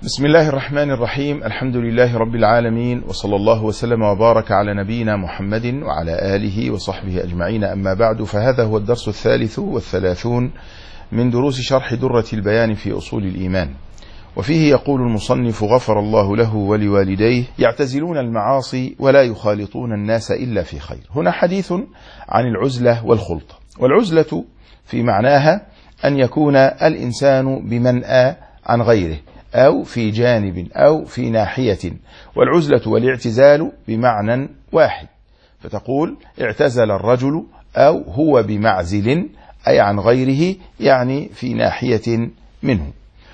بسم الله الرحمن الرحيم. الحمد لله رب العالمين، وصلى الله وسلم وبارك على نبينا محمد وعلى آله وصحبه أجمعين. أما بعد، فهذا هو الدرس 33 من دروس شرح درة البيان في أصول الإيمان. وفيه يقول المصنف غفر الله له ولوالديه: يعتزلون المعاصي ولا يخالطون الناس إلا في خير. هنا حديث عن العزلة والخلطة. والعزلة في معناها أن يكون الإنسان بمنأى عن غيره، أو في جانب أو في ناحية. والعزلة والاعتزال بمعنى واحد، فتقول اعتزل الرجل أو هو بمعزل، أي عن غيره، يعني في ناحية منه.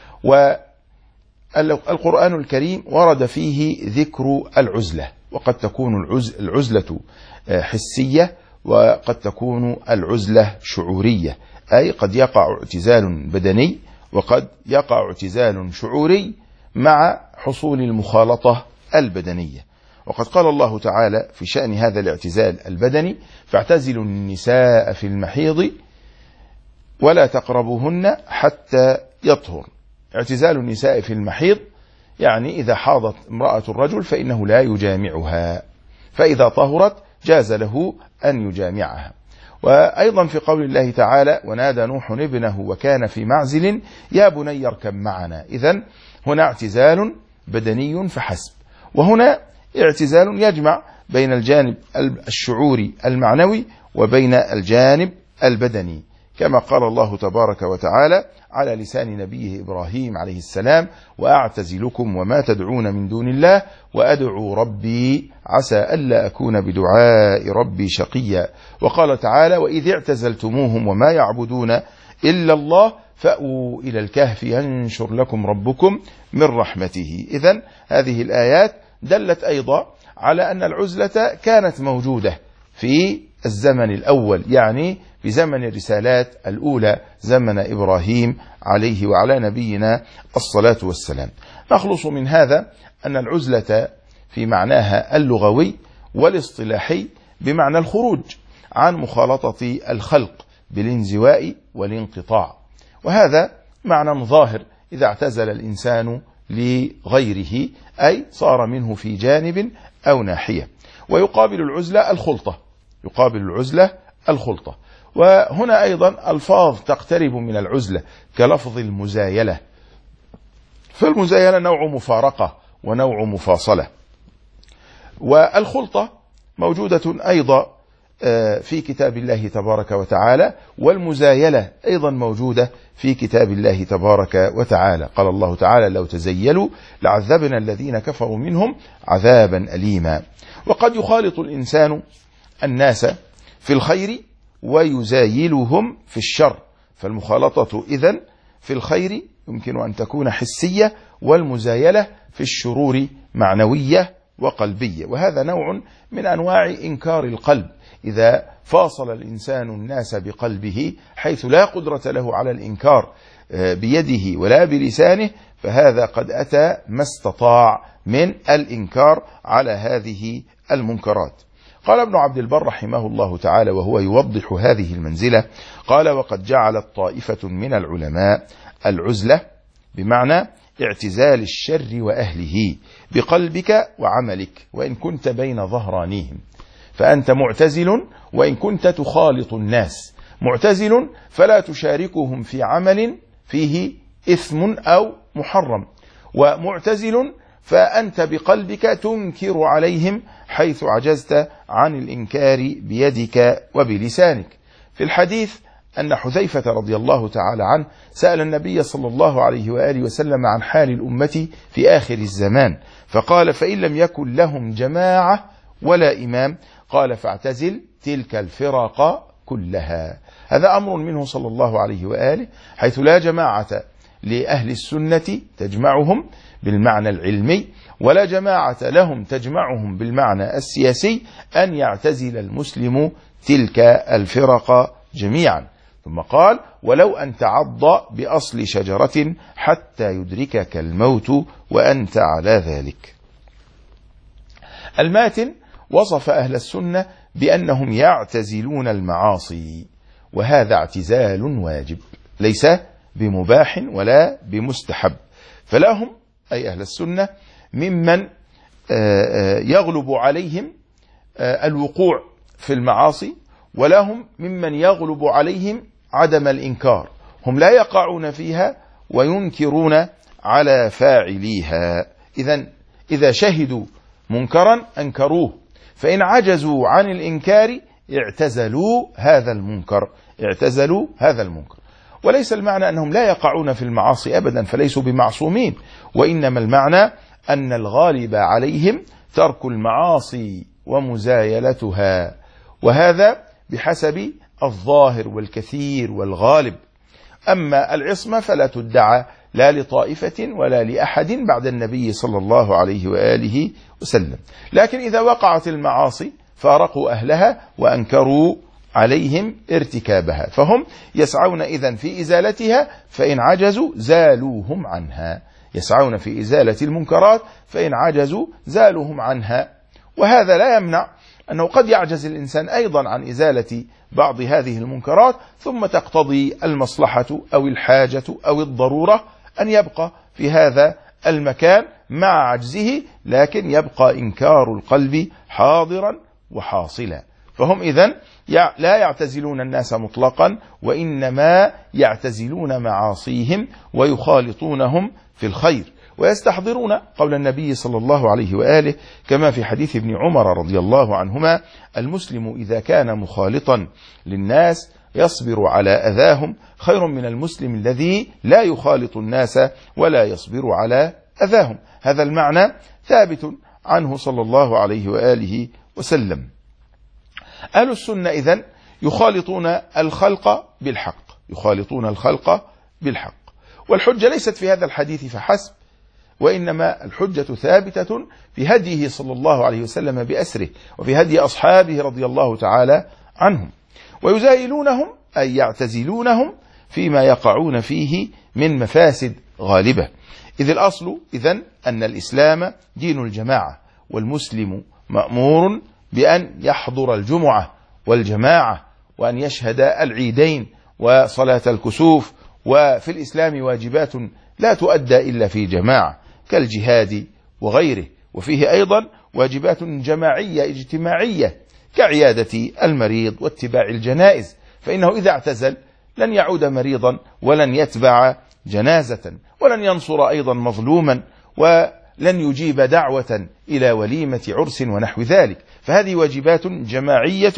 والقرآن الكريم ورد فيه ذكر العزلة، وقد تكون العزلة حسية، وقد تكون العزلة شعورية، أي قد يقع اعتزال بدني وقد يقع اعتزال شعوري مع حصول المخالطة البدنية. وقد قال الله تعالى في شأن هذا الاعتزال البدني: فاعتزلوا النساء في المحيض ولا تقربوهن حتى يطهر. اعتزال النساء في المحيض يعني إذا حاضت امرأة الرجل فإنه لا يجامعها، فإذا طهرت جاز له أن يجامعها. وأيضا في قول الله تعالى: ونادى نوح ابنه وكان في معزل يا بني اركب معنا. إذن هنا اعتزال بدني فحسب، وهنا اعتزال يجمع بين الجانب الشعوري المعنوي وبين الجانب البدني، كما قال الله تبارك وتعالى على لسان نبيه إبراهيم عليه السلام: وأعتزلكم وما تدعون من دون الله وأدعو ربي عسى ألا أكون بدعاء ربي شقيا. وقال تعالى: وإذ اعتزلتموهم وما يعبدون إلا الله فأووا إلى الكهف ينشر لكم ربكم من رحمته. إذن هذه الآيات دلت أيضا على أن العزلة كانت موجودة في الزمن الأول، يعني في زمن الرسالات الأولى، زمن إبراهيم عليه وعلى نبينا الصلاة والسلام. نخلص من هذا أن العزلة في معناها اللغوي والاصطلاحي بمعنى الخروج عن مخالطة الخلق بالانزواء والانقطاع، وهذا معنى ظاهر إذا اعتزل الإنسان لغيره، أي صار منه في جانب أو ناحية. ويقابل العزلة الخلطة، يقابل العزلة الخلطة. وهنا أيضا ألفاظ تقترب من العزلة كلفظ المزايلة، فالمزايلة نوع مفارقة ونوع مفاصلة. والخلطة موجودة أيضا في كتاب الله تبارك وتعالى، والمزايلة أيضا موجودة في كتاب الله تبارك وتعالى. قال الله تعالى: لو تزيلوا لعذبنا الذين كفروا منهم عذابا أليما. وقد يخالط الإنسان الناس في الخير ويزايلهم في الشر، فالمخالطة إذن في الخير يمكن أن تكون حسية، والمزايلة في الشرور معنوية وقلبية. وهذا نوع من أنواع إنكار القلب، إذا فاصل الإنسان الناس بقلبه حيث لا قدرة له على الإنكار بيده ولا بلسانه، فهذا قد أتى ما استطاع من الإنكار على هذه المنكرات. قال ابن عبد البر رحمه الله تعالى وهو يوضح هذه المنزلة، قال: وقد جعلت طائفة من العلماء العزلة بمعنى اعتزال الشر وأهله بقلبك وعملك، وإن كنت بين ظهرانيهم، فأنت معتزل وإن كنت تخالط الناس، معتزل فلا تشاركهم في عمل فيه إثم أو محرم، ومعتزل فأنت بقلبك تنكر عليهم حيث عجزت عن الإنكار بيدك وبلسانك. في الحديث أن حذيفة رضي الله تعالى عنه سأل النبي صلى الله عليه وآله وسلم عن حال الأمة في آخر الزمان، فقال: فإن لم يكن لهم جماعة ولا إمام، قال: فاعتزل تلك الفرق كلها. هذا أمر منه صلى الله عليه وآله، حيث لا جماعة لأهل السنة تجمعهم بالمعنى العلمي، ولا جماعة لهم تجمعهم بالمعنى السياسي، أن يعتزل المسلم تلك الفرق جميعا. ثم قال: ولو أن تعض بأصل شجرة حتى يدركك الموت وأنت على ذلك. الماتن وصف أهل السنة بأنهم يعتزلون المعاصي، وهذا اعتزال واجب ليس بمباح ولا بمستحب، فلا هم أي أهل السنة ممن يغلب عليهم الوقوع في المعاصي، ولهم ممن يغلب عليهم عدم الإنكار، هم لا يقعون فيها وينكرون على فاعليها. إذا شهدوا منكرا أنكروه، فإن عجزوا عن الإنكار اعتزلوا هذا المنكر. وليس المعنى أنهم لا يقعون في المعاصي أبدا، فليسوا بمعصومين، وإنما المعنى أن الغالب عليهم ترك المعاصي ومزايلتها، وهذا بحسب الظاهر والكثير والغالب. أما العصمة فلا تدعى لا لطائفة ولا لأحد بعد النبي صلى الله عليه وآله وسلم، لكن إذا وقعت المعاصي فارقوا أهلها وأنكروا عليهم ارتكابها، فهم يسعون إذن في إزالتها، فإن عجزوا زالوهم عنها، يسعون في إزالة المنكرات، فإن عجزوا زالوهم عنها. وهذا لا يمنع أنه قد يعجز الإنسان أيضا عن إزالة بعض هذه المنكرات، ثم تقتضي المصلحة أو الحاجة أو الضرورة أن يبقى في هذا المكان مع عجزه، لكن يبقى إنكار القلب حاضرا وحاصلا. فهم إذن لا يعتزلون الناس مطلقا، وإنما يعتزلون معاصيهم ويخالطونهم في الخير، ويستحضرون قول النبي صلى الله عليه وآله كما في حديث ابن عمر رضي الله عنهما: المسلم إذا كان مخالطا للناس يصبر على أذاهم خير من المسلم الذي لا يخالط الناس ولا يصبر على أذاهم. هذا المعنى ثابت عنه صلى الله عليه وآله وسلم. أهل السنة إذن يخالطون الخلق بالحق، والحجة ليست في هذا الحديث فحسب، وإنما الحجة ثابتة في هديه صلى الله عليه وسلم بأسره، وفي هدي أصحابه رضي الله تعالى عنهم. ويزايلونهم أي يعتزلونهم فيما يقعون فيه من مفاسد غالبة، إذ الأصل إذن أن الإسلام دين الجماعة، والمسلم مأمور بأن يحضر الجمعة والجماعة، وأن يشهد العيدين وصلاة الكسوف. وفي الإسلام واجبات لا تؤدى إلا في جماعة كالجهاد وغيره، وفيه أيضا واجبات جماعية اجتماعية كعيادة المريض واتباع الجنائز، فإنه إذا اعتزل لن يعود مريضا ولن يتبع جنازة ولن ينصر أيضا مظلوما ولن يجيب دعوة إلى وليمة عرس ونحو ذلك. فهذه واجبات جماعية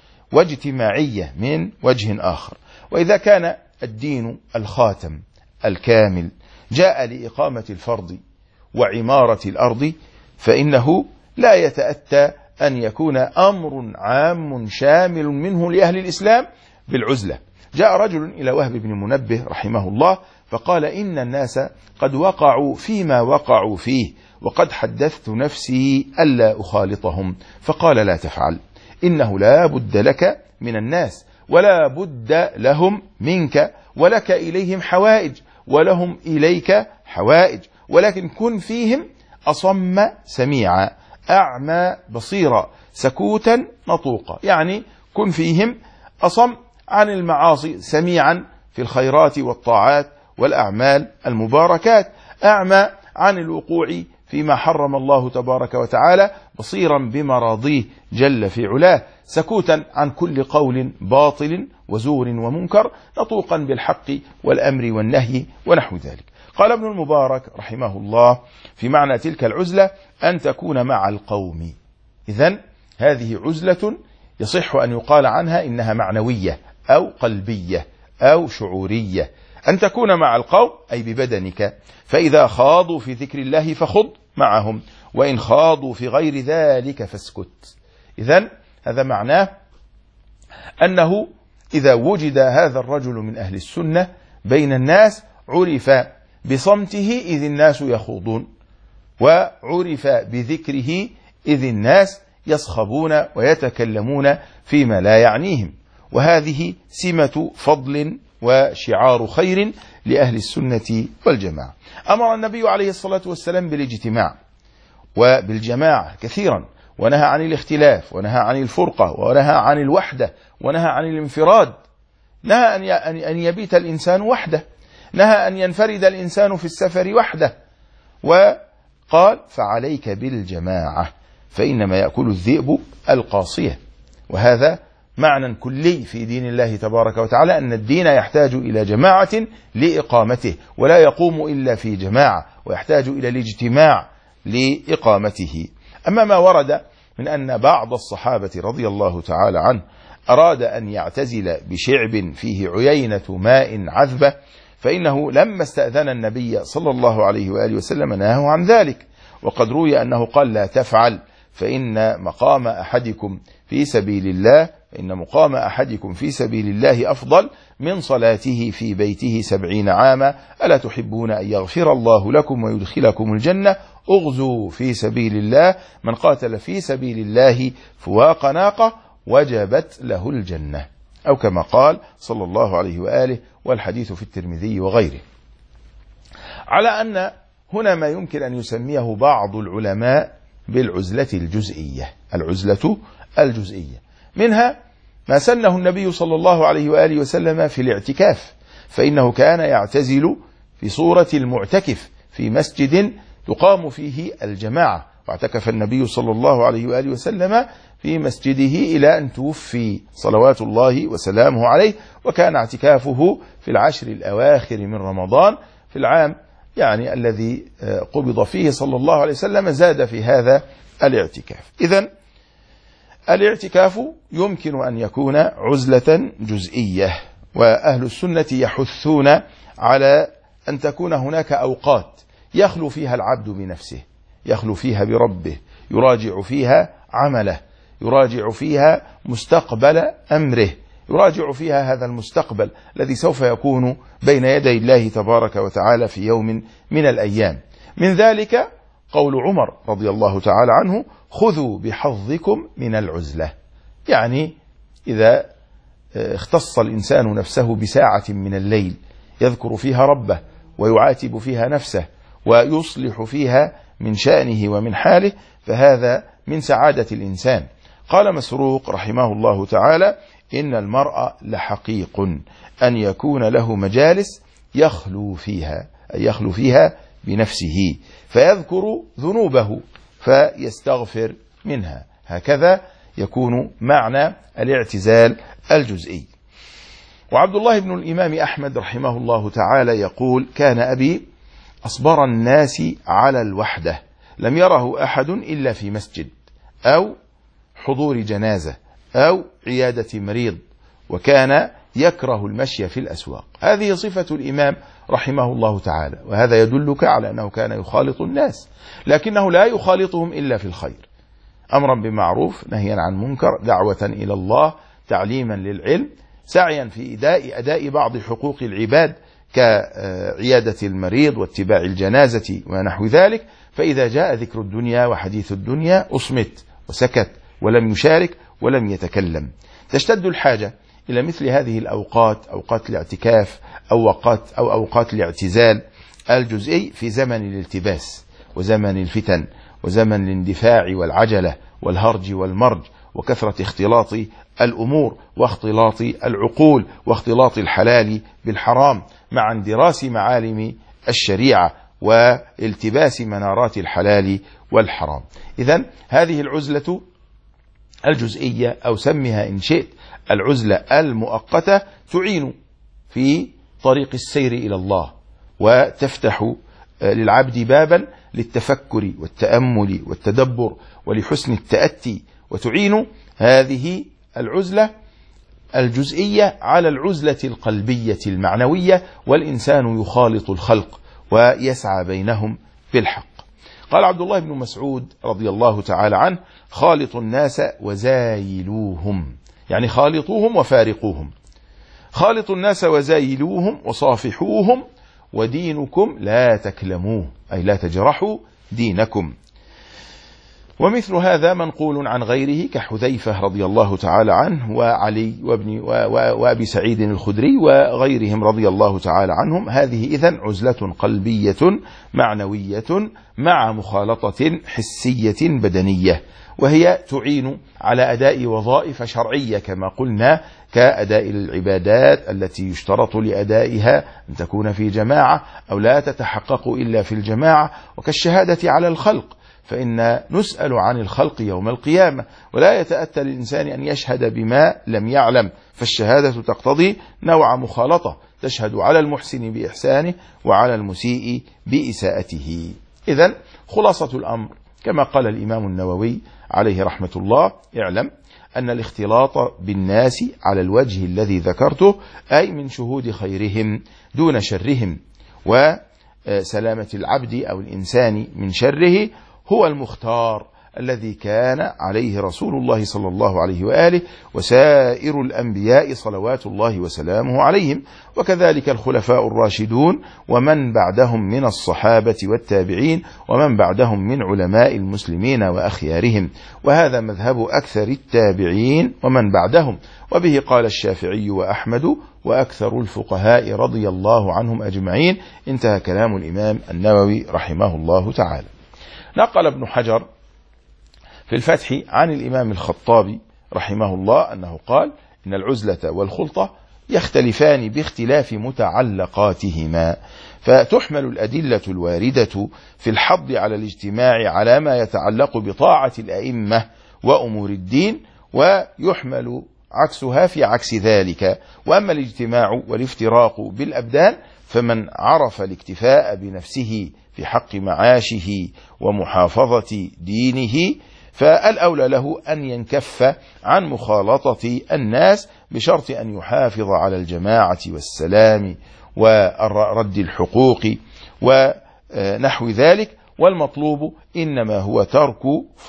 واجتماعية من وجه آخر. وإذا كان الدين الخاتم الكامل جاء لإقامة الفرض وعمارة الأرض، فإنه لا يتأتى أن يكون أمر عام شامل منه لأهل الإسلام بالعزلة. جاء رجل إلى وهب بن منبه رحمه الله فقال: إن الناس قد وقعوا فيما وقعوا فيه، وقد حدثت نفسي ألا أخالطهم. فقال: لا تفعل، إنه لا بد لك من الناس، ولا بد لهم منك، ولك إليهم حوائج ولهم إليك حوائج، ولكن كن فيهم أصم سميعا، أعمى بصيرا، سكوتا نطوقا. يعني كن فيهم أصم عن المعاصي، سميعا في الخيرات والطاعات والأعمال المباركات، أعمى عن الوقوع فيما حرم الله تبارك وتعالى، بصيرا بمراضيه جل في علاه، سكوتا عن كل قول باطل وزور ومنكر، نطوقا بالحق والأمر والنهي ونحو ذلك. قال ابن المبارك رحمه الله في معنى تلك العزلة: أن تكون مع القوم. إذن هذه عزلة يصح أن يقال عنها إنها معنوية أو قلبية أو شعورية. أن تكون مع القوم أي ببدنك، فإذا خاضوا في ذكر الله فخض معهم، وإن خاضوا في غير ذلك فاسكت. إذن هذا معناه أنه إذا وجد هذا الرجل من أهل السنة بين الناس عرف بصمته إذ الناس يخوضون، وعرف بذكره إذ الناس يصخبون ويتكلمون فيما لا يعنيهم. وهذه سمة فضل وشعار خير لأهل السنة والجماعة. أمر النبي عليه الصلاة والسلام بالاجتماع وبالجماعة كثيرا، ونهى عن الاختلاف، ونهى عن الفرقة، ونهى عن الوحدة، ونهى عن الانفراد. نهى أن يبيت الإنسان وحده، نهى أن ينفرد الإنسان في السفر وحده، وقال فعليك بالجماعة فإنما يأكل الذئب القاصية. وهذا معنى كلي في دين الله تبارك وتعالى، أن الدين يحتاج إلى جماعة لإقامته، ولا يقوم إلا في جماعة، ويحتاج إلى الاجتماع لإقامته. أما ما ورد من أن بعض الصحابة رضي الله تعالى عنه أراد أن يعتزل بشعب فيه عيينة ماء عذبة، فإنه لما استأذن النبي صلى الله عليه وآله وسلم نهاه عن ذلك. وقد روي أنه قال لا تفعل فإن مقام أحدكم في سبيل الله أفضل من صلاته في بيته 70 عاما، ألا تحبون أن يغفر الله لكم ويدخلكم الجنة؟ اغزوا في سبيل الله، من قاتل في سبيل الله فواق ناقة وجبت له الجنة، أو كما قال صلى الله عليه وآله، والحديث في الترمذي وغيره. على أن هنا ما يمكن أن يسميه بعض العلماء بالعزلة الجزئية، العزلة الجزئية، منها ما سنه النبي صلى الله عليه وآله وسلم في الاعتكاف، فإنه كان يعتزل في صورة المعتكف في مسجد تقام فيه الجماعة، واعتكف النبي صلى الله عليه وآله وسلم في مسجده إلى أن توفي صلوات الله وسلامه عليه. وكان اعتكافه في العشر الأواخر من رمضان في العام الذي قبض فيه صلى الله عليه وسلم، زاد في هذا الاعتكاف. إذن الاعتكاف يمكن أن يكون عزلة جزئية، وأهل السنة يحثون على أن تكون هناك أوقات يخلو فيها العبد بنفسه، يخلو فيها بربه، يراجع فيها عمله، يراجع فيها مستقبل أمره، يراجع فيها هذا المستقبل الذي سوف يكون بين يدي الله تبارك وتعالى في يوم من الأيام. من ذلك قول عمر رضي الله تعالى عنه: خذوا بحظكم من العزلة. يعني إذا اختص الإنسان نفسه بساعة من الليل يذكر فيها ربه ويعاتب فيها نفسه ويصلح فيها من شأنه ومن حاله، فهذا من سعادة الإنسان. قال مسروق رحمه الله تعالى: إن المرء لحقيق أن يكون له مجالس يخلو فيها بنفسه، فيذكر ذنوبه فيستغفر منها. هكذا يكون معنى الاعتزال الجزئي. وعبد الله بن الإمام أحمد رحمه الله تعالى يقول: كان أبي أصبر الناس على الوحدة، لم يره أحد إلا في مسجد أو حضور جنازة أو عيادة مريض، وكان يكره المشي في الأسواق. هذه صفة الإمام رحمه الله تعالى، وهذا يدلك على أنه كان يخالط الناس، لكنه لا يخالطهم إلا في الخير، أمرا بمعروف نهيا عن منكر، دعوة إلى الله، تعليما للعلم، سعيا في أداء بعض حقوق العباد كعيادة المريض واتباع الجنازة ونحو ذلك. فإذا جاء ذكر الدنيا وحديث الدنيا أصمت وسكت ولم يشارك ولم يتكلم. تشتد الحاجة إلى مثل هذه الأوقات، أوقات الاعتكاف أو أوقات الاعتزال الجزئي، في زمن الالتباس وزمن الفتن وزمن الاندفاع والعجلة والهرج والمرج وكثرة اختلاط الأمور واختلاط العقول واختلاط الحلال بالحرام مع اندراس معالم الشريعة والتباس منارات الحلال والحرام. إذن هذه العزلة الجزئية، أو سمها إن شئت العزلة المؤقتة، تعين في طريق السير إلى الله، وتفتح للعبد بابا للتفكر والتأمل والتدبر ولحسن التأتي، وتعين هذه العزلة الجزئية على العزلة القلبية المعنوية، والإنسان يخالط الخلق ويسعى بينهم بالحق. قال عبد الله بن مسعود رضي الله تعالى عنه: خالطوا الناس وزايلوهم، يعني خالطوهم وفارقوهم. خالطوا الناس وزايلوهم وصافحوهم، ودينكم لا تكلموه، أي لا تجرحوا دينكم. ومثل هذا منقول عن غيره كحذيفة رضي الله تعالى عنه وعلي وأبي سعيد الخدري وغيرهم رضي الله تعالى عنهم. هذه إذن عزلة قلبية معنوية مع مخالطة حسية بدنية. وهي تعين على أداء وظائف شرعية كما قلنا، كأداء العبادات التي يشترط لأدائها أن تكون في جماعة أو لا تتحقق إلا في الجماعة، وكالشهادة على الخلق، فإن نسأل عن الخلق يوم القيامة، ولا يتأتى للإنسان أن يشهد بما لم يعلم، فالشهادة تقتضي نوع مخالطة، تشهد على المحسن بإحسانه وعلى المسيء بإساءته. إذن خلاصة الأمر كما قال الإمام النووي عليه رحمة الله: اعلم أن الاختلاط بالناس على الوجه الذي ذكرته، أي من شهود خيرهم دون شرهم وسلامة العبد أو الإنسان من شره، هو المختار الذي كان عليه رسول الله صلى الله عليه وآله وسائر الأنبياء صلوات الله وسلامه عليهم، وكذلك الخلفاء الراشدون ومن بعدهم من الصحابة والتابعين ومن بعدهم من علماء المسلمين وأخيارهم، وهذا مذهب أكثر التابعين ومن بعدهم، وبه قال الشافعي وأحمد وأكثر الفقهاء رضي الله عنهم أجمعين. انتهى كلام الإمام النووي رحمه الله تعالى. نقل ابن حجر في الفتح عن الإمام الخطابي رحمه الله أنه قال: إن العزلة والخلطة يختلفان باختلاف متعلقاتهما، فتحمل الأدلة الواردة في الحض على الاجتماع على ما يتعلق بطاعة الأئمة وأمور الدين، ويحمل عكسها في عكس ذلك. وأما الاجتماع والافتراق بالأبدان فمن عرف الاكتفاء بنفسه في حق معاشه ومحافظة دينه فالأولى له أن ينكف عن مخالطة الناس بشرط أن يحافظ على الجماعة والسلام ورد الحقوق ونحو ذلك. والمطلوب إنما هو ترك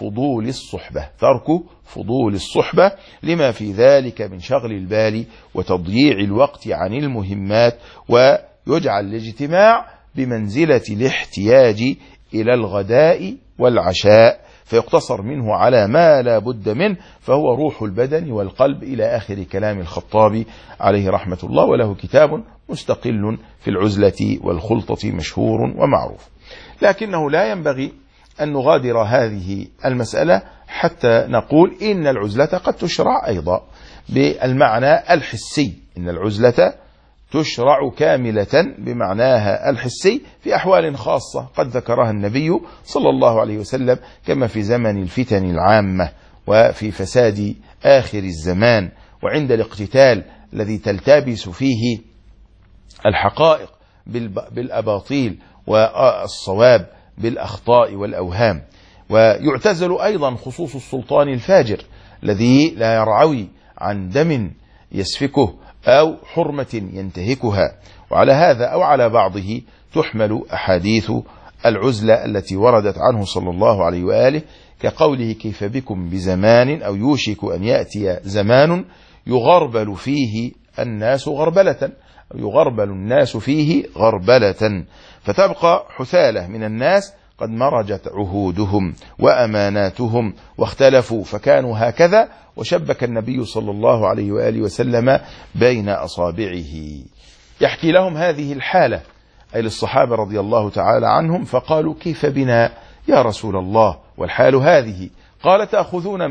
فضول الصحبة لما في ذلك من شغل البال وتضييع الوقت عن المهمات، ويجعل الاجتماع بمنزلة الاحتياج إلى الغداء والعشاء، فيقتصر منه على ما لا بد منه، فهو روح البدن والقلب، إلى آخر كلام الخطابي عليه رحمة الله، وله كتاب مستقل في العزلة والخلطة مشهور ومعروف. لكنه لا ينبغي أن نغادر هذه المسألة حتى نقول إن العزلة قد تشرع أيضا بالمعنى الحسي، إن العزلة تشرع كاملة بمعناها الحسي في أحوال خاصة قد ذكرها النبي صلى الله عليه وسلم، كما في زمن الفتن العامة وفي فساد آخر الزمان، وعند الاقتتال الذي تلتبس فيه الحقائق بالأباطيل والصواب بالأخطاء والأوهام. ويعتزل أيضا خصوص السلطان الفاجر الذي لا يرعوي عن دم يسفكه أو حرمة ينتهكها. وعلى هذا أو على بعضه تحمل أحاديث العزلة التي وردت عنه صلى الله عليه وآله، كقوله: كيف بكم بزمان أو يوشك أن يأتي زمان يغربل فيه الناس غربلة، أو يغربل الناس فيه غربلة، فتبقى حثالة من الناس قد مرجت عهودهم وأماناتهم واختلفوا فكانوا هكذا، وشبك النبي صلى الله عليه وآله وسلم بين أصابعه. يحكي لهم هذه الحالة أي للصحابة رضي الله تعالى عنهم، فقالوا: كيف بنا يا رسول الله والحال هذه؟ قال: تأخذون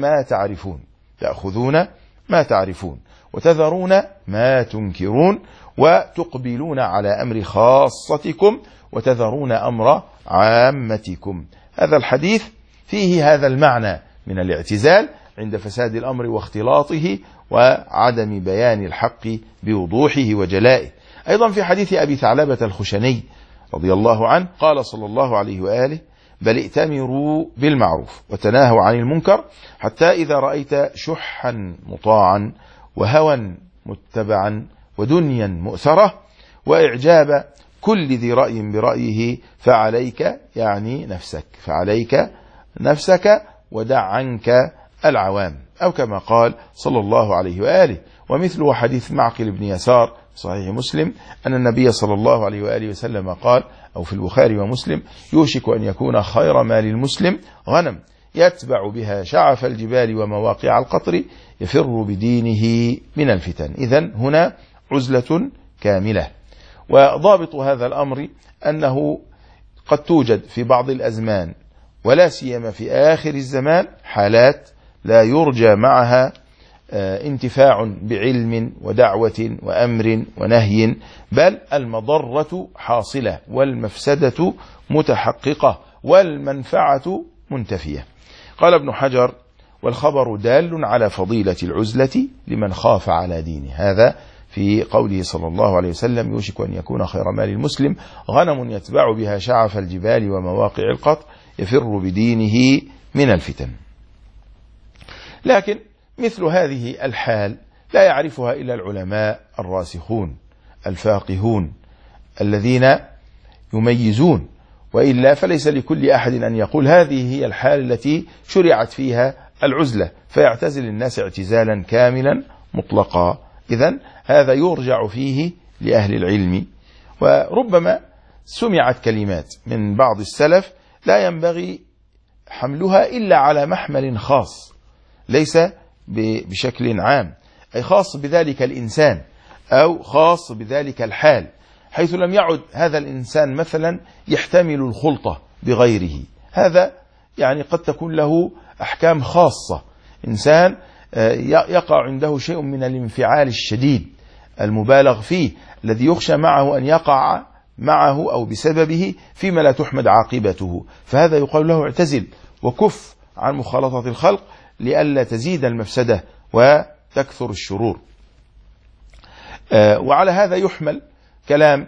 ما تعرفون وتذرون ما تنكرون، وتقبلون على أمر خاصتكم وتذرون أمر عامتكم. هذا الحديث فيه هذا المعنى من الاعتزال عند فساد الأمر واختلاطه وعدم بيان الحق بوضوحه وجلائه. أيضا في حديث أبي ثعلبة الخشني رضي الله عنه قال صلى الله عليه وآله: بل ائتمروا بالمعروف وتناهوا عن المنكر، حتى إذا رأيت شحا مطاعا وهوى متبعا ودنيا مؤثرة وإعجاب كل ذي رأي برأيه فعليك نفسك ودع عنك العوام، أو كما قال صلى الله عليه وآله. ومثله حديث معقل بن يسار صحيح مسلم أن النبي صلى الله عليه وآله وسلم قال، أو في البخاري ومسلم: يوشك أن يكون خير مال المسلم غنم يتبع بها شعف الجبال ومواقع القطر يفر بدينه من الفتن. إذن هنا عزلة كاملة. وضابط هذا الأمر أنه قد توجد في بعض الأزمان ولا سيما في آخر الزمان حالات لا يرجى معها انتفاع بعلم ودعوة وأمر ونهي، بل المضرة حاصلة والمفسدة متحققة والمنفعة منتفية. قال ابن حجر: والخبر دال على فضيلة العزلة لمن خاف على دينه. هذا في قوله صلى الله عليه وسلم: يوشك أن يكون خير مال المسلم غنم يتبع بها شعف الجبال ومواقع القطر يفر بدينه من الفتن. لكن مثل هذه الحال لا يعرفها إلا العلماء الراسخون الفاقهون الذين يميزون، وإلا فليس لكل أحد أن يقول هذه هي الحال التي شرعت فيها العزلة فيعتزل الناس اعتزالا كاملا مطلقا. إذن هذا يرجع فيه لأهل العلم. وربما سمعت كلمات من بعض السلف لا ينبغي حملها إلا على محمل خاص، ليس بشكل عام، أي خاص بذلك الإنسان أو خاص بذلك الحال، حيث لم يعد هذا الإنسان مثلا يحتمل الخلطة بغيره. هذا يعني قد تكون له أحكام خاصة، إنسان يقع عنده شيء من الانفعال الشديد المبالغ فيه الذي يخشى معه أن يقع معه أو بسببه فيما لا تحمد عاقبته، فهذا يقال له اعتزل وكف عن مخالطة الخلق لئلا تزيد المفسدة وتكثر الشرور. وعلى هذا يحمل كلام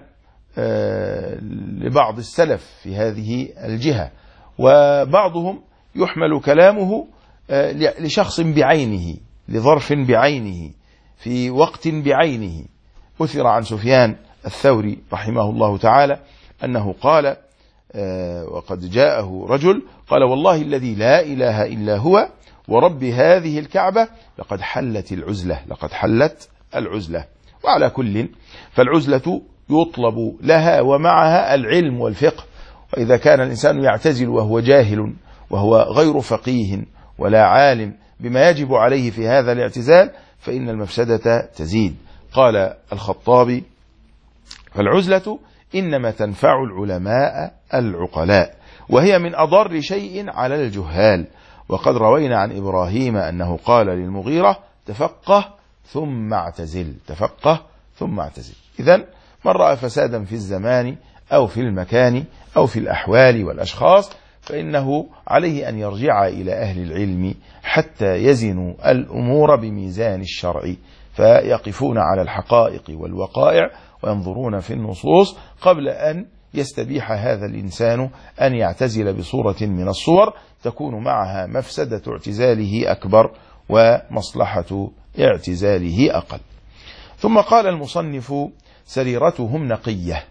لبعض السلف في هذه الجهة، وبعضهم يحمل كلامه لشخص بعينه، لظرف بعينه، في وقت بعينه. أثر عن سفيان الثوري رحمه الله تعالى أنه قال وقد جاءه رجل قال: والله الذي لا إله إلا هو ورب هذه الكعبة لقد حلت العزلة، لقد حلت العزلة. وعلى كل فالعزلة يطلب لها ومعها العلم والفقه، وإذا كان الإنسان يعتزل وهو جاهل وهو غير فقيه ولا عالم بما يجب عليه في هذا الاعتزال فإن المفسدة تزيد. قال الخطابي: فالعزلة إنما تنفع العلماء العقلاء، وهي من أضر شيء على الجهال. وقد روينا عن إبراهيم أنه قال للمغيرة: تفقه ثم اعتزل، تفقه ثم اعتزل. إذن من رأى فسادا في الزمان أو في المكان أو في الأحوال والأشخاص فإنه عليه أن يرجع إلى أهل العلم حتى يزنوا الأمور بميزان الشرع، فيقفون على الحقائق والوقائع وينظرون في النصوص قبل أن يستبيح هذا الإنسان أن يعتزل بصورة من الصور تكون معها مفسدة اعتزاله أكبر ومصلحة اعتزاله أقل. ثم قال المصنف: سريرتهم نقية،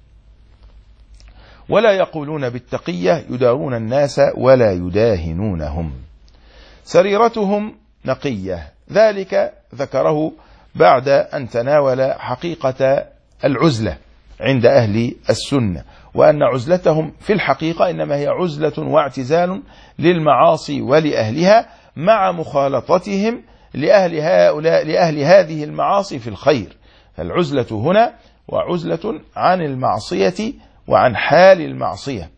ولا يقولون بالتقية يدارون الناس ولا يداهنونهم. سريرتهم نقية، ذلك ذكره بعد أن تناول حقيقة العزلة عند أهل السنة، وأن عزلتهم في الحقيقة إنما هي عزلة واعتزال للمعاصي ولأهلها مع مخالطتهم لأهل هذه المعاصي في الخير. فالعزلة هنا وعزلة عن المعصية وعن حال المعصية،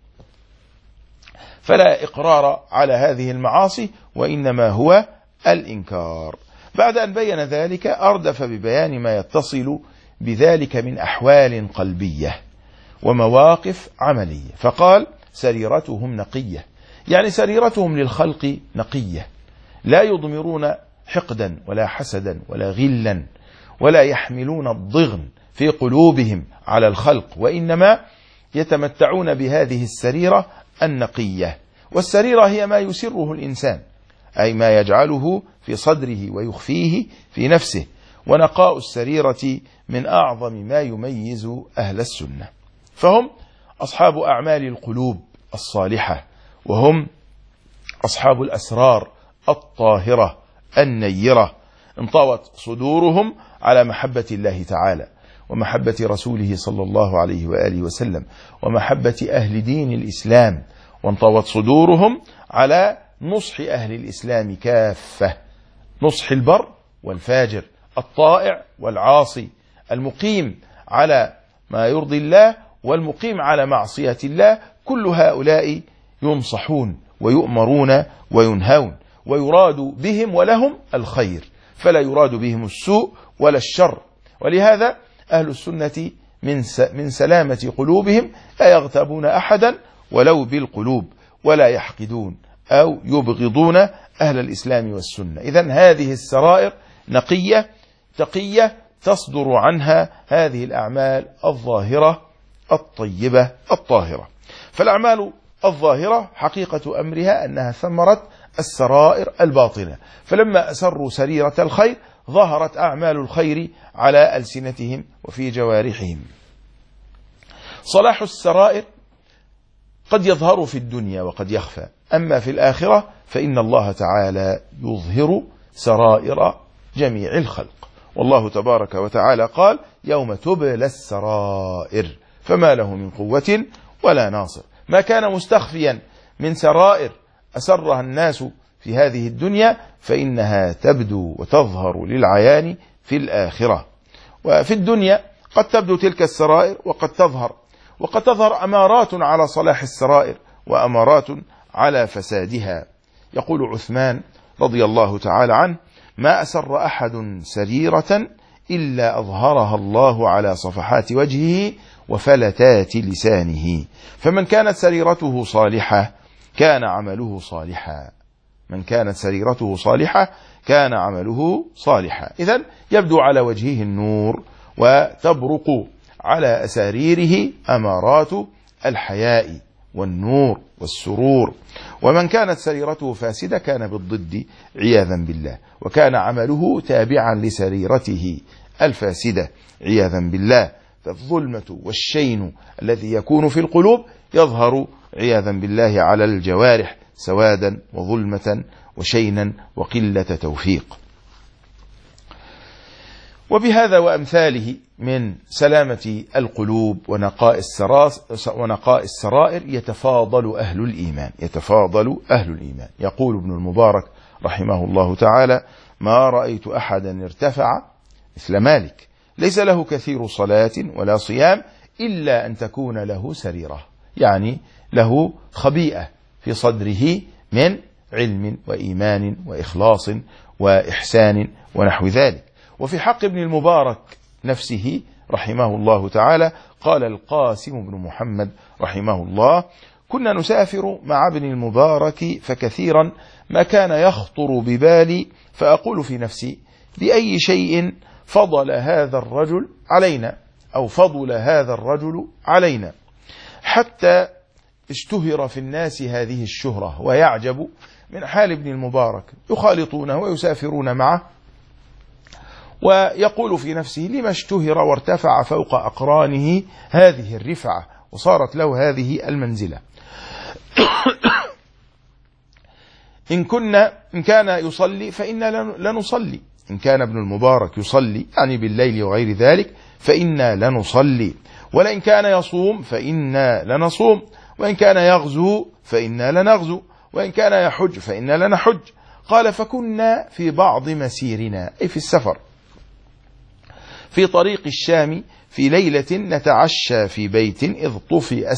فلا إقرار على هذه المعاصي وإنما هو الإنكار. بعد أن بين ذلك أردف ببيان ما يتصل بذلك من أحوال قلبية ومواقف عملية، فقال: سريرتهم نقية، يعني سريرتهم للخلق نقية، لا يضمرون حقدا ولا حسدا ولا غلا، ولا يحملون الضغن في قلوبهم على الخلق، وإنما يتمتعون بهذه السريرة النقية. والسريرة هي ما يسره الإنسان، أي ما يجعله في صدره ويخفيه في نفسه. ونقاء السريرة من أعظم ما يميز أهل السنة، فهم أصحاب أعمال القلوب الصالحة، وهم أصحاب الأسرار الطاهرة النيرة، انطوت صدورهم على محبة الله تعالى ومحبة رسوله صلى الله عليه وآله وسلم ومحبة أهل دين الإسلام، وانطوت صدورهم على نصح أهل الإسلام كافة، نصح البر والفاجر، الطائع والعاصي، المقيم على ما يرضي الله والمقيم على معصية الله. كل هؤلاء ينصحون ويؤمرون وينهون، ويراد بهم ولهم الخير، فلا يراد بهم السوء ولا الشر. ولهذا أهل السنة من سلامة قلوبهم لا يغتابون أحدا ولو بالقلوب، ولا يحقدون أو يبغضون أهل الإسلام والسنة. إذن هذه السرائر نقية تقية تصدر عنها هذه الأعمال الظاهرة الطيبة الطاهرة. فالأعمال الظاهرة حقيقة أمرها أنها ثمرة السرائر الباطنة، فلما أسروا سريرة الخير ظهرت أعمال الخير على ألسنتهم وفي جوارحهم. صلاح السرائر قد يظهر في الدنيا وقد يخفى، أما في الآخرة فإن الله تعالى يظهر سرائر جميع الخلق. والله تبارك وتعالى قال: يوم تبلى السرائر فما له من قوة ولا ناصر. ما كان مستخفيا من سرائر أسرها الناس في هذه الدنيا فإنها تبدو وتظهر للعيان في الآخرة. وفي الدنيا قد تبدو تلك السرائر وقد تظهر أمارات على صلاح السرائر وأمارات على فسادها. يقول عثمان رضي الله تعالى عنه: ما أسر أحد سريرة إلا أظهرها الله على صفحات وجهه وفلتات لسانه، فمن كانت سريرته صالحة كان عمله صالحا، من كانت سريرته صالحة كان عمله صالحا. إذن يبدو على وجهه النور وتبرق على أساريره أمارات الحياء والنور والسرور. ومن كانت سريرته فاسدة كان بالضد عياذا بالله، وكان عمله تابعا لسريرته الفاسدة عياذا بالله. فالظلمة والشين الذي يكون في القلوب يظهر عياذا بالله على الجوارح سوادا وظلمة وشينا وقلة توفيق. وبهذا وأمثاله من سلامة القلوب ونقاء السرائر يتفاضل أهل الإيمان. يقول ابن المبارك رحمه الله تعالى: ما رأيت أحدا ارتفع مثل مالك، ليس له كثير صلاة ولا صيام إلا أن تكون له سريرة، يعني له خبيئة في صدره من علم وإيمان وإخلاص وإحسان ونحو ذلك. وفي حق ابن المبارك نفسه رحمه الله تعالى قال القاسم بن محمد رحمه الله: كنا نسافر مع ابن المبارك فكثيرا ما كان يخطر ببالي فأقول في نفسي: بأي شيء فضل هذا الرجل علينا، حتى اشتهر في الناس هذه الشهرة. ويعجب من حال ابن المبارك، يخالطونه ويسافرون معه، ويقول في نفسه: لما اشتهر وارتفع فوق أقرانه هذه الرفعة وصارت له هذه المنزلة. إن كان يصلي فإنا لنصلي، إن كان ابن المبارك يصلي يعني بالليل وغير ذلك فإنا لنصلي، ولئن كان يصوم فإنا لنصوم، وإن كان يغزو فإنا لنغزو، وإن كان يحج فإنا لنحج. قال: فكنا في بعض مسيرنا، أي في السفر، في طريق الشام في ليلة نتعشى في بيت إذ طفئ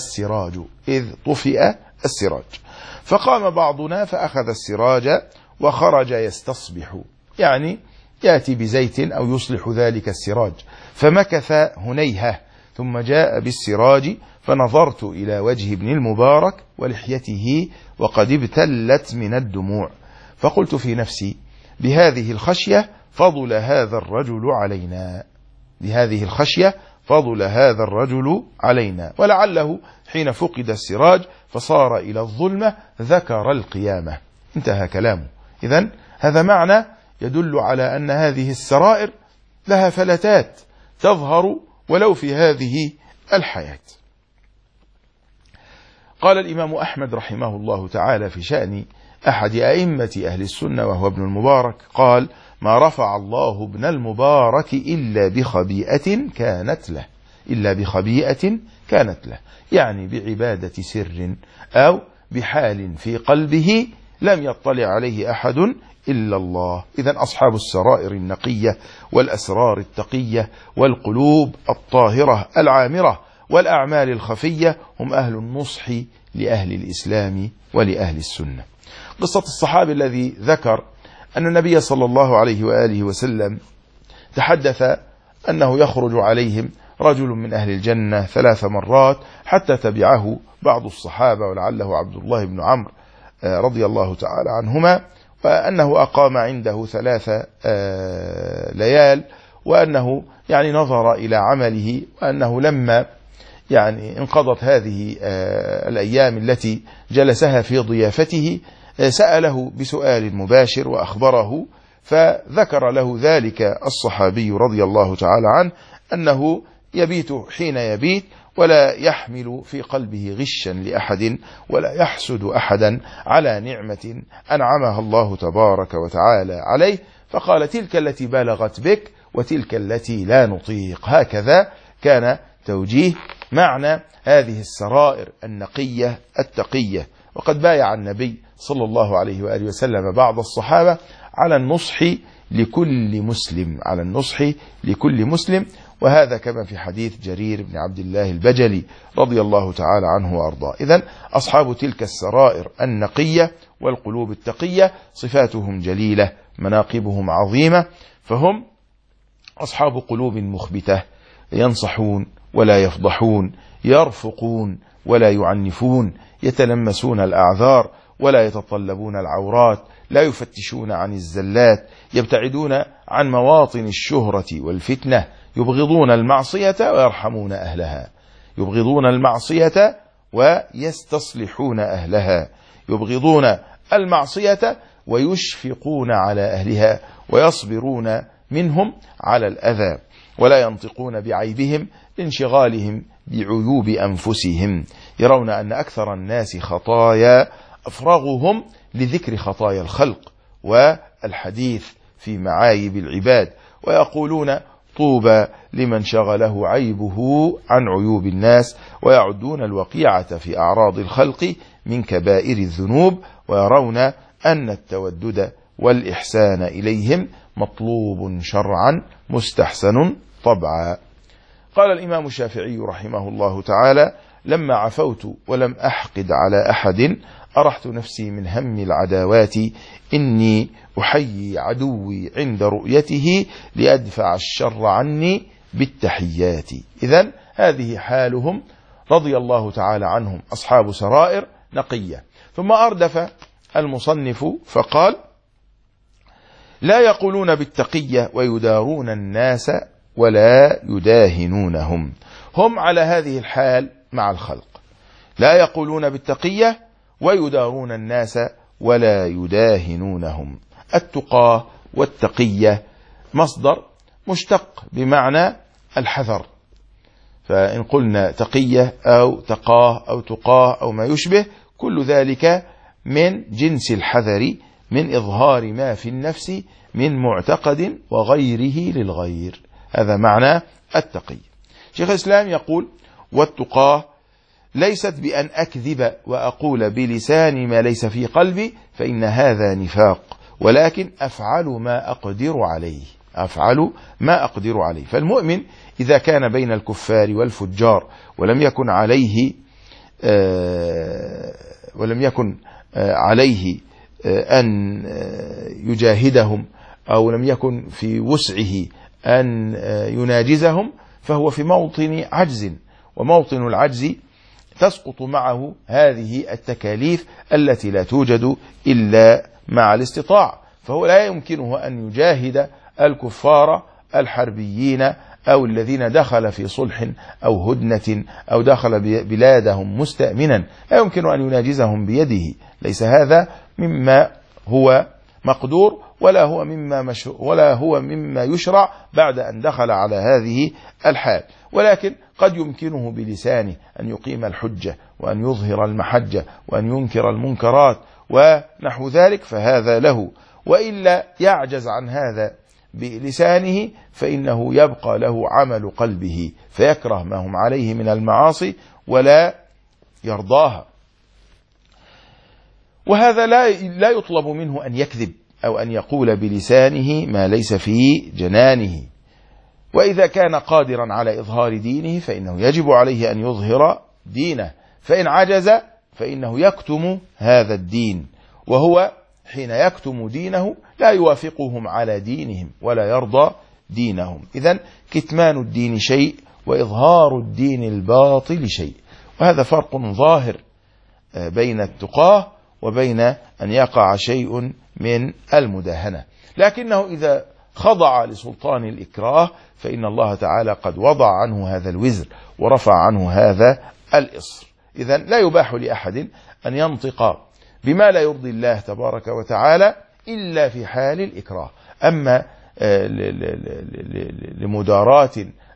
السراج، فقام بعضنا فأخذ السراج وخرج يستصبح، يعني يأتي بزيت أو يصلح ذلك السراج، فمكث هنيهة ثم جاء بالسراج، فنظرت إلى وجه ابن المبارك ولحيته وقد ابتلت من الدموع، فقلت في نفسي: بهذه الخشية فضل هذا الرجل علينا، ولعله حين فقد السراج فصار إلى الظلمة ذكر القيامة. انتهى كلامه. إذن هذا معنى يدل على أن هذه السرائر لها فلتات تظهر ولو في هذه الحياة. قال الإمام أحمد رحمه الله تعالى في شأن أحد أئمة أهل السنة وهو ابن المبارك، قال: ما رفع الله ابن المبارك إلا بخبيئة كانت له، يعني بعبادة سر أو بحال في قلبه لم يطلع عليه أحد إلا الله. إذن أصحاب السرائر النقية والأسرار التقية والقلوب الطاهرة العامرة والأعمال الخفية هم أهل النصح لأهل الإسلام ولأهل السنة. قصة الصحابي الذي ذكر أن النبي صلى الله عليه وآله وسلم تحدث أنه يخرج عليهم رجل من أهل الجنة 3 مرات حتى تبعه بعض الصحابة ولعله عبد الله بن عمرو رضي الله تعالى عنهما، وأنه أقام عنده 3 ليال، وأنه يعني نظر إلى عمله، وأنه لما يعني انقضت هذه الأيام التي جلسها في ضيافته سأله بسؤال مباشر وأخبره، فذكر له ذلك الصحابي رضي الله تعالى عنه أنه يبيت حين يبيت ولا يحمل في قلبه غشا لأحد ولا يحسد أحدا على نعمة أنعمها الله تبارك وتعالى عليه، فقال: تلك التي بلغت بك وتلك التي لا نطيق. هكذا كان توجيه معنى هذه السرائر النقية التقية. وقد بايع النبي صلى الله عليه وآله وسلم بعض الصحابة على النصح لكل مسلم، وهذا كما في حديث جرير بن عبد الله البجلي رضي الله تعالى عنه وأرضاه. إذن أصحاب تلك السرائر النقية والقلوب التقية صفاتهم جليلة، مناقبهم عظيمة، فهم أصحاب قلوب مخبتة، ينصحون ولا يفضحون، يرفقون ولا يعنفون، يتلمسون الأعذار ولا يتطلبون العورات، لا يفتشون عن الزلات، يبتعدون عن مواطن الشهرة والفتنة، يبغضون المعصية ويرحمون أهلها، يبغضون المعصية ويستصلحون أهلها، يبغضون المعصية ويشفقون على أهلها ويصبرون منهم على الأذى، ولا ينطقون بعيبهم لانشغالهم بعيوب أنفسهم، يرون أن أكثر الناس خطايا أفرغهم لذكر خطايا الخلق والحديث في معايب العباد، ويقولون: طوبى لمن شغله عيبه عن عيوب الناس، ويعدون الوقيعة في أعراض الخلق من كبائر الذنوب، ويرون أن التودد والإحسان إليهم مطلوب شرعا مستحسن طبعا. قال الإمام الشافعي رحمه الله تعالى: لما عفوت ولم أحقد على أحد أرحت نفسي من هم العداوات، إني أحيي عدوي عند رؤيته لأدفع الشر عني بالتحيات. إذن هذه حالهم رضي الله تعالى عنهم، أصحاب سرائر نقية. ثم أردف المصنف فقال: لا يقولون بالتقية ويدارون الناس ولا يداهنونهم. هم على هذه الحال مع الخلق، لا يقولون بالتقية ويدارون الناس ولا يداهنونهم. التقى والتقية مصدر مشتق بمعنى الحذر، فإن قلنا تقية أو تقاه أو تقاه أو ما يشبه، كل ذلك من جنس الحذر من إظهار ما في النفس من معتقد وغيره للغير. هذا معنى التقي. شيخ الإسلام يقول: والتقاه ليست بأن أكذب وأقول بلساني ما ليس في قلبي، فإن هذا نفاق، ولكن أفعل ما أقدر عليه. فالمؤمن إذا كان بين الكفار والفجار ولم يكن عليه أن يجاهدهم، أو لم يكن في وسعه أن يناجزهم، فهو في موطن عجز، وموطن العجز تسقط معه هذه التكاليف التي لا توجد إلا مع الاستطاعة، فهو لا يمكنه أن يجاهد الكفار الحربيين أو الذين دخل في صلح أو هدنة أو دخل بلادهم مستأمنا، لا يمكن أن يناجزهم بيده. ليس هذا مما هو مقدور، ولا هو مما يشرع بعد أن دخل على هذه الحال، ولكن قد يمكنه بلسانه أن يقيم الحجة وأن يظهر المحجة وأن ينكر المنكرات ونحو ذلك، فهذا له. وإلا يعجز عن هذا بلسانه، فإنه يبقى له عمل قلبه، فيكره ما هم عليه من المعاصي ولا يرضاها. وهذا لا يطلب منه أن يكذب أو أن يقول بلسانه ما ليس في جنانه. وإذا كان قادرا على إظهار دينه فإنه يجب عليه أن يظهر دينه، فإن عجز فإنه يكتم هذا الدين، وهو حين يكتم دينه لا يوافقهم على دينهم ولا يرضى دينهم. إذن كتمان الدين شيء وإظهار الدين الباطل شيء، وهذا فرق ظاهر بين التقاه وبين أن يقع شيء من المداهنة. لكنه إذا خضع لسلطان الإكراه فإن الله تعالى قد وضع عنه هذا الوزر ورفع عنه هذا الإصر. إذن لا يباح لأحد أن ينطق بما لا يرضي الله تبارك وتعالى إلا في حال الإكراه. أما لمداراة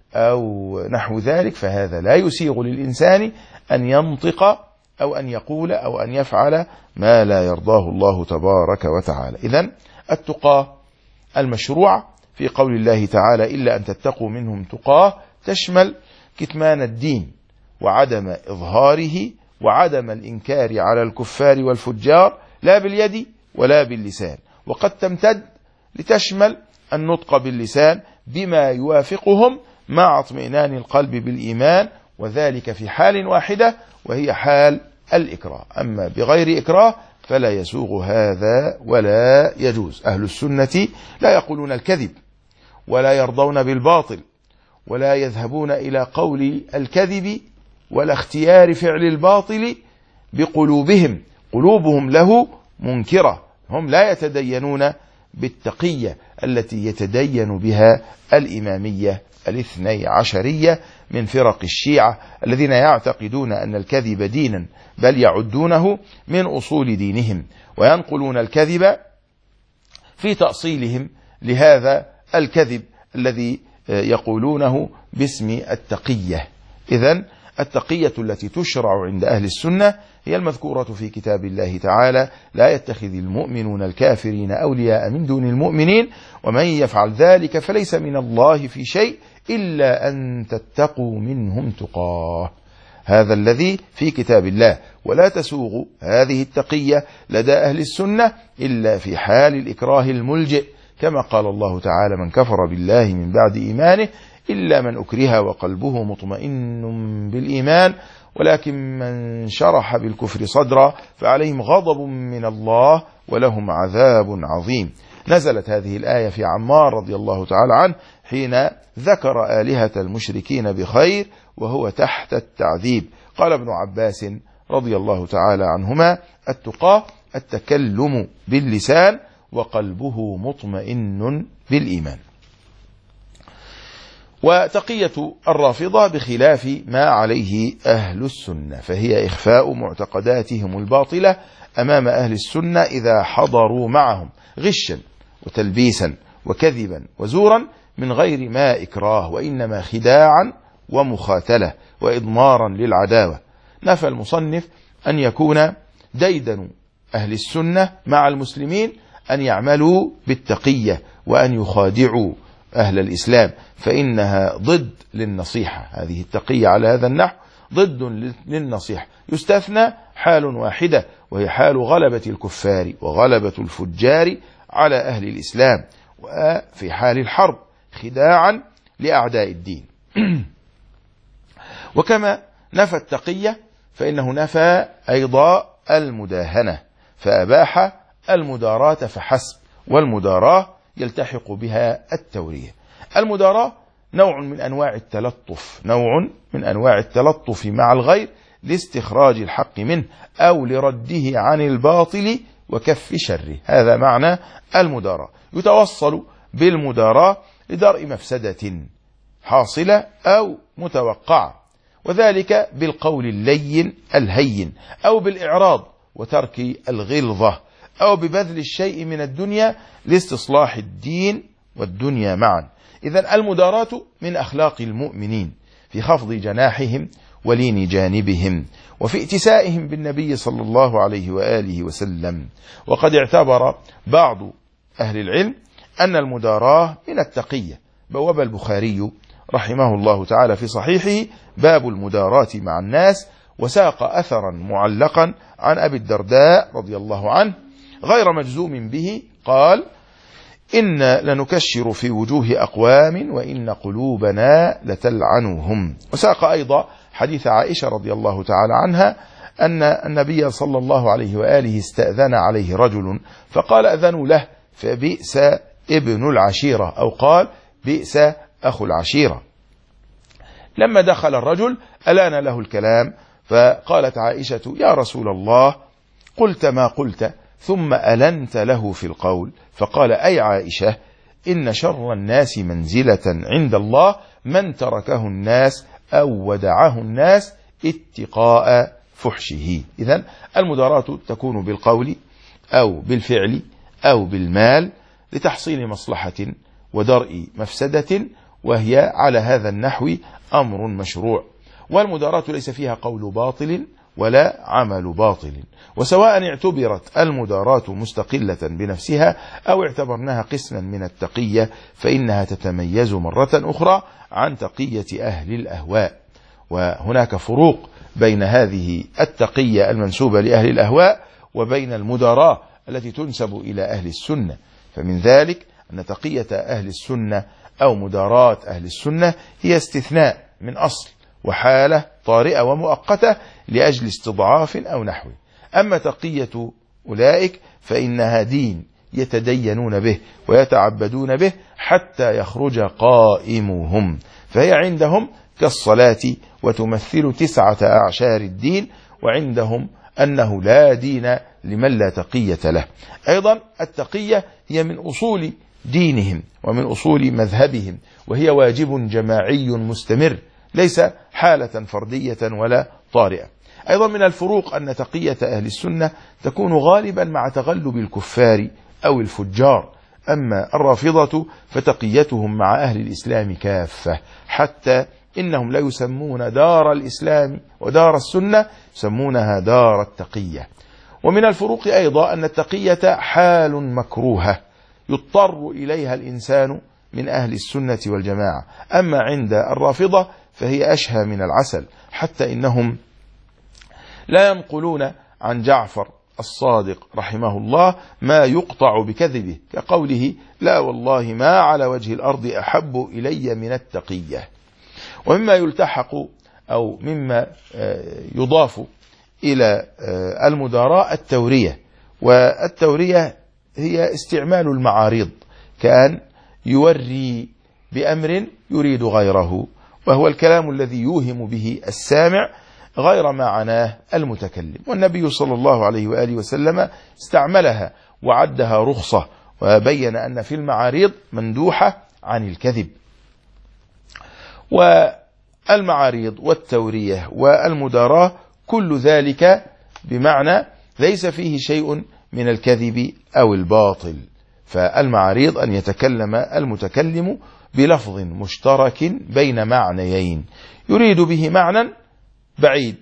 أو نحو ذلك فهذا لا يسيغ للإنسان أن ينطق أو أن يقول أو أن يفعل ما لا يرضاه الله تبارك وتعالى. إذن التقى المشروع في قول الله تعالى إلا أن تتقوا منهم تقاه تشمل كتمان الدين وعدم إظهاره وعدم الإنكار على الكفار والفجار لا باليد ولا باللسان، وقد تمتد لتشمل النطق باللسان بما يوافقهم مع اطمئنان القلب بالإيمان، وذلك في حال واحدة وهي حال الإكراه. أما بغير إكراه فلا يسوغ هذا ولا يجوز. أهل السنة لا يقولون الكذب ولا يرضون بالباطل ولا يذهبون إلى قول الكذب ولا اختيار فعل الباطل بقلوبهم، قلوبهم له منكرة. هم لا يتدينون بالتقية التي يتدين بها الإمامية الاثني عشرية من فرق الشيعة الذين يعتقدون أن الكذب دينا، بل يعدونه من أصول دينهم وينقلون الكذب في تأصيلهم لهذا الكذب الذي يقولونه باسم التقية. إذن التقية التي تشرع عند أهل السنة هي المذكورة في كتاب الله تعالى لا يتخذ المؤمنون الكافرين أولياء من دون المؤمنين ومن يفعل ذلك فليس من الله في شيء إلا أن تتقوا منهم تقاه. هذا الذي في كتاب الله، ولا تسوغ هذه التقية لدى أهل السنة إلا في حال الإكراه الملجئ، كما قال الله تعالى من كفر بالله من بعد إيمانه إلا من أكره وقلبه مطمئن بالإيمان ولكن من شرح بالكفر صدرا فعليهم غضب من الله ولهم عذاب عظيم. نزلت هذه الآية في عمار رضي الله تعالى عنه حين ذكر آلهة المشركين بخير وهو تحت التعذيب. قال ابن عباس رضي الله تعالى عنهما التقى التكلم باللسان وقلبه مطمئن بالإيمان. وتقية الرافضة بخلاف ما عليه أهل السنة، فهي إخفاء معتقداتهم الباطلة أمام أهل السنة إذا حضروا معهم غشا وتلبيسا وكذبا وزورا من غير ما إكراه، وإنما خداعا ومخاتلة وإضمارا للعداوة. نفى المصنف أن يكون ديدن أهل السنة مع المسلمين أن يعملوا بالتقية وأن يخادعوا أهل الإسلام، فإنها ضد للنصيحة. هذه التقية على هذا النحو ضد للنصيحة. يستثنى حال واحدة وهي حال غلبة الكفار وغلبة الفجار على أهل الإسلام، وفي حال الحرب خداعا لأعداء الدين. وكما نفى التقية فإنه نفى أيضا المداهنة، فأباح المداراة فحسب، والمداراة يلتحق بها التورية. المداراة نوع من أنواع التلطف، نوع من أنواع التلطف مع الغير لاستخراج الحق منه أو لرده عن الباطل وكف شره. هذا معنى المداراة. يتوصل بالمداراة لدرء مفسدة حاصلة أو متوقعة، وذلك بالقول اللين الهين أو بالإعراض وترك الغلظة أو ببذل الشيء من الدنيا لاستصلاح الدين والدنيا معا. إذن المداراة من أخلاق المؤمنين في خفض جناحهم ولين جانبهم وفي ائتسائهم بالنبي صلى الله عليه وآله وسلم. وقد اعتبر بعض أهل العلم أن المداراة من التقية. بواب البخاري رحمه الله تعالى في صحيحه باب المداراة مع الناس، وساق أثرا معلقا عن أبي الدرداء رضي الله عنه غير مجزوم به قال إن لنكشر في وجوه أقوام وإن قلوبنا لتلعنهم. وساق أيضا حديث عائشة رضي الله تعالى عنها أن النبي صلى الله عليه وآله استأذن عليه رجل فقال أذنوا له فبئس ابن العشيرة، أو قال بئس أخو العشيرة. لما دخل الرجل ألان له الكلام، فقالت عائشة: يا رسول الله قلت ما قلت ثم ألنت له في القول. فقال: أي عائشة، إن شر الناس منزلة عند الله من تركه الناس أو ودعه الناس اتقاء فحشه. إذن المداراة تكون بالقول أو بالفعل أو بالمال لتحصيل مصلحة ودرء مفسدة، وهي على هذا النحو أمر مشروع. والمداراة ليس فيها قول باطل ولا عمل باطل، وسواء اعتبرت المداراة مستقلة بنفسها أو اعتبرناها قسما من التقية، فإنها تتميز مرة أخرى عن تقية أهل الأهواء. وهناك فروق بين هذه التقية المنسوبة لأهل الأهواء وبين المداراة التي تنسب إلى أهل السنة. فمن ذلك أن تقية أهل السنة أو مداراة أهل السنة هي استثناء من أصل وحالة طارئة ومؤقتة لأجل استضعاف أو نحوه. أما تقية أولئك فإنها دين يتدينون به ويتعبدون به حتى يخرج قائمهم، فهي عندهم كالصلاة وتمثل 9 أعشار الدين، وعندهم أنه لا دين لمن لا تقية له. أيضا التقية هي من أصول دينهم ومن أصول مذهبهم، وهي واجب جماعي مستمر ليس حالة فردية ولا طارئة. أيضا من الفروق أن تقية أهل السنة تكون غالبا مع تغلب الكفار أو الفجار، أما الرافضة فتقيتهم مع أهل الإسلام كافة، حتى إنهم لا يسمون دار الإسلام ودار السنة، يسمونها دار التقية. ومن الفروق أيضا أن التقية حال مكروهة يضطر إليها الإنسان من أهل السنة والجماعة، أما عند الرافضة فهي أشهى من العسل، حتى إنهم لا ينقلون عن جعفر الصادق رحمه الله ما يقطع بكذبه، كقوله: لا والله ما على وجه الأرض أحب إلي من التقية. ومما يلتحق أو مما يضاف إلى المداراة التورية، والتورية هي استعمال المعاريض، كأن يوري بأمر يريد غيره، وهو الكلام الذي يوهم به السامع غير ما عناه المتكلم. والنبي صلى الله عليه وآله وسلم استعملها وعدها رخصة، وبين أن في المعاريض مندوحة عن الكذب. والمعاريض والتورية والمداراة كل ذلك بمعنى ليس فيه شيء من الكذب أو الباطل. فالمعاريض أن يتكلم المتكلم بلفظ مشترك بين معنيين يريد به معنى بعيد،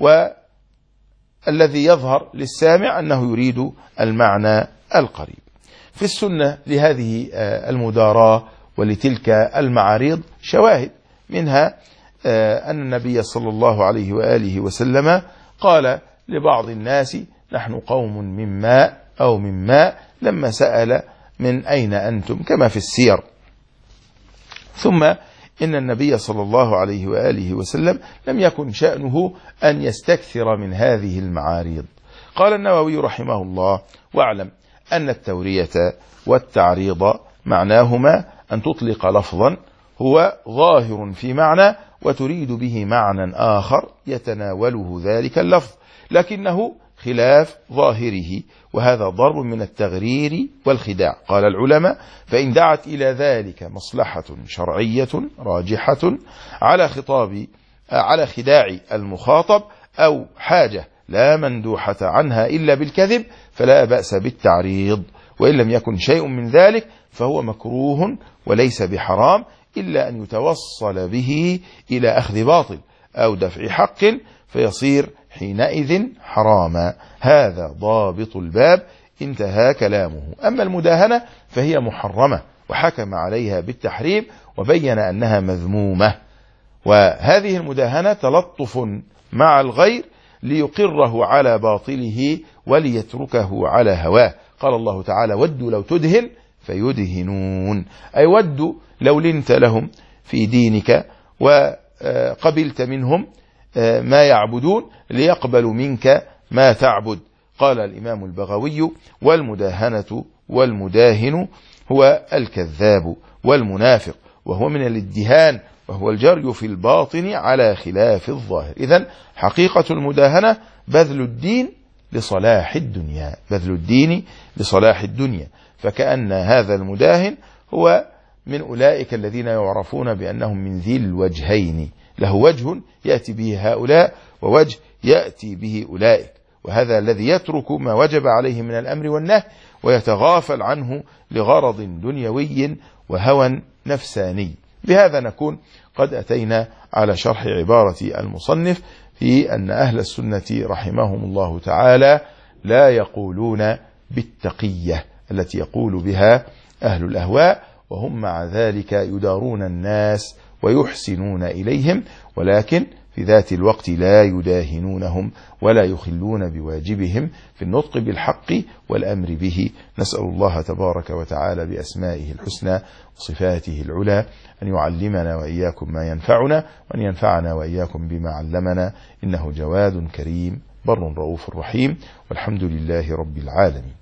والذي يظهر للسامع أنه يريد المعنى القريب. في السنة لهذه المداراة ولتلك المعاريض شواهد، منها أن النبي صلى الله عليه وآله وسلم قال لبعض الناس: نحن قوم من ماء أو من ماء، لما سأل: من أين أنتم؟ كما في السير. ثم إن النبي صلى الله عليه وآله وسلم لم يكن شأنه أن يستكثر من هذه المعاريض. قال النووي رحمه الله: واعلم أن التورية والتعريض معناهما أن تطلق لفظا هو ظاهر في معنى وتريد به معنى آخر يتناوله ذلك اللفظ، لكنه خلاف ظاهره، وهذا ضرب من التغرير والخداع. قال العلماء: فإن دعت إلى ذلك مصلحة شرعية راجحة على خداع المخاطب، أو حاجة لا مندوحة عنها إلا بالكذب، فلا بأس بالتعريض. وإن لم يكن شيء من ذلك فهو مكروه وليس بحرام، إلا أن يتوصل به إلى أخذ باطل أو دفع حق فيصير حينئذ حراما. هذا ضابط الباب، انتهى كلامه. أما المداهنة فهي محرمة، وحكم عليها بالتحريم وبين أنها مذمومة. وهذه المداهنة تلطف مع الغير ليقره على باطله وليتركه على هواه. قال الله تعالى: ودوا لو تدهن فيدهنون، أي ودوا لو لنت لهم في دينك وقبلت منهم ما يعبدون ليقبلوا منك ما تعبد. قال الإمام البغوي: والمداهنة والمداهن هو الكذاب والمنافق، وهو من الادهان، وهو الجري في الباطن على خلاف الظاهر. إذن حقيقة المداهنة بذل الدين لصلاح الدنيا، بذل الدين لصلاح الدنيا. فكأن هذا المداهن هو من أولئك الذين يعرفون بأنهم من ذي الوجهين، له وجه يأتي به هؤلاء ووجه يأتي به أولئك، وهذا الذي يترك ما وجب عليه من الأمر والنهي ويتغافل عنه لغرض دنيوي وهوى نفساني. بهذا نكون قد أتينا على شرح عبارة المصنف في أن أهل السنة رحمهم الله تعالى لا يقولون بالتقية التي يقول بها أهل الأهواء، وهم مع ذلك يدارون الناس ويحسنون إليهم، ولكن في ذات الوقت لا يداهنونهم ولا يخلون بواجبهم في النطق بالحق والأمر به. نسأل الله تبارك وتعالى بأسمائه الحسنى وصفاته العلى أن يعلمنا وإياكم ما ينفعنا، وأن ينفعنا وإياكم بما علمنا، إنه جواد كريم بر رؤوف رحيم، والحمد لله رب العالمين.